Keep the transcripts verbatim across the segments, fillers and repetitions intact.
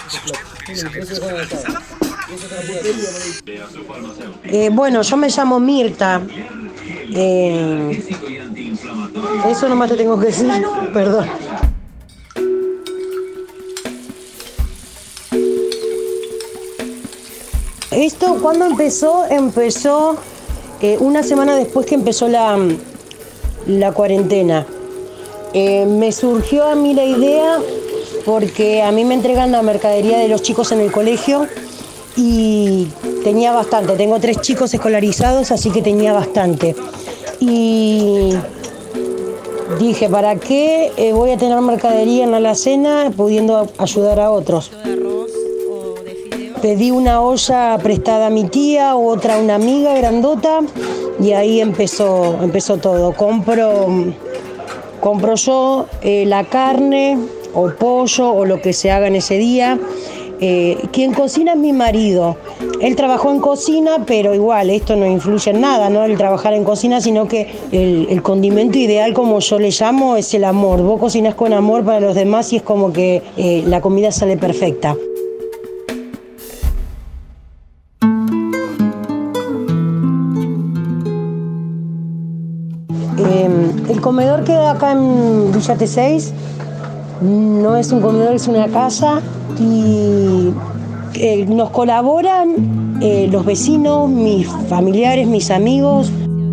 Eh, bueno, yo me llamo Mirta. Eh, eso nomás te tengo que decir, perdón. Esto, ¿cuándo empezó? Empezó eh, una semana después que empezó la, la cuarentena. Eh, me surgió a mí la idea porque a mí me entregan la mercadería de los chicos en el colegio y tenía bastante. Tengo tres chicos escolarizados, así que tenía bastante. Y dije, ¿para qué eh, voy a tener mercadería en la alacena pudiendo ayudar a otros? Pedí una olla prestada a mi tía, otra a una amiga grandota y ahí empezó, empezó todo. Compro, compro yo eh, la carne o pollo o lo que se haga en ese día. Eh, quien cocina es mi marido. Él trabajó en cocina, pero igual esto no influye en nada, ¿no? El trabajar en cocina, sino que el, el condimento ideal, como yo le llamo, es el amor. Vos cocinás con amor para los demás y es como que eh, la comida sale perfecta. Eh, el comedor queda acá en Villa T seis, no es un comedor, es una casa y eh, nos colaboran eh, los vecinos, mis familiares, mis amigos.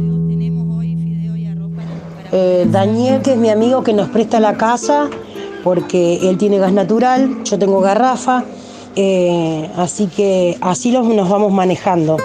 Eh, Daniel, que es mi amigo que nos presta la casa porque él tiene gas natural, yo tengo garrafa, eh, así que así los, nos vamos manejando.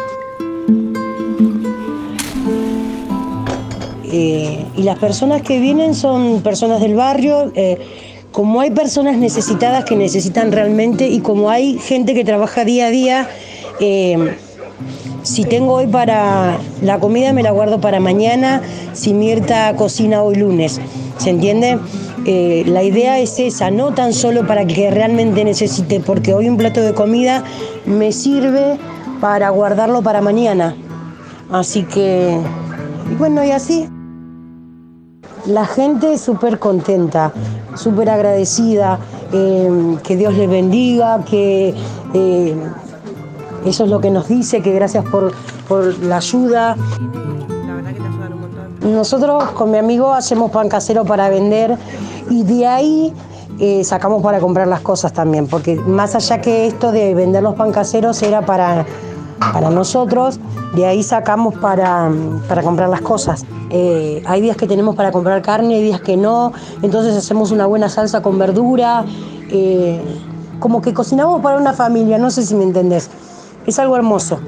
Eh, y las personas que vienen son personas del barrio, eh, como hay personas necesitadas que necesitan realmente y como hay gente que trabaja día a día, eh, si tengo hoy para la comida me la guardo para mañana, si Mirta cocina hoy lunes, ¿se entiende? Eh, la idea es esa, no tan solo para que realmente necesite, porque hoy un plato de comida me sirve para guardarlo para mañana, así que, bueno, y así. La gente es súper contenta, súper agradecida, eh, que Dios les bendiga, que eh, eso es lo que nos dice, que gracias por, por la ayuda. La verdad que te ayudan un montón. Nosotros con mi amigo hacemos pan casero para vender y de ahí eh, sacamos para comprar las cosas también, porque más allá que esto de vender los pan caseros era para, para nosotros, de ahí sacamos para, para comprar las cosas. Eh, hay días que tenemos para comprar carne, hay días que no, entonces hacemos una buena salsa con verdura, eh, como que cocinamos para una familia, no sé si me entendés, es algo hermoso.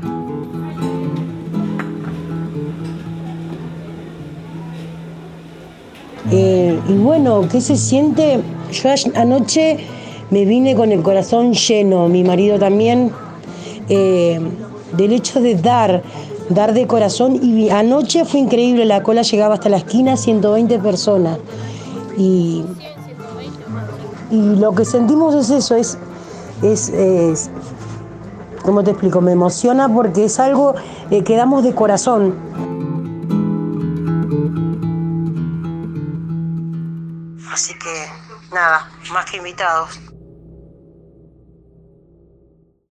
Eh, y bueno, ¿qué se siente? Yo anoche me vine con el corazón lleno, mi marido también, eh, del hecho de dar, dar de corazón, y anoche fue increíble, la cola llegaba hasta la esquina, ciento veinte personas, y, y lo que sentimos es eso, es, es, es, ¿cómo te explico? Me emociona porque es algo eh, que damos de corazón. Así que, nada, más que invitados.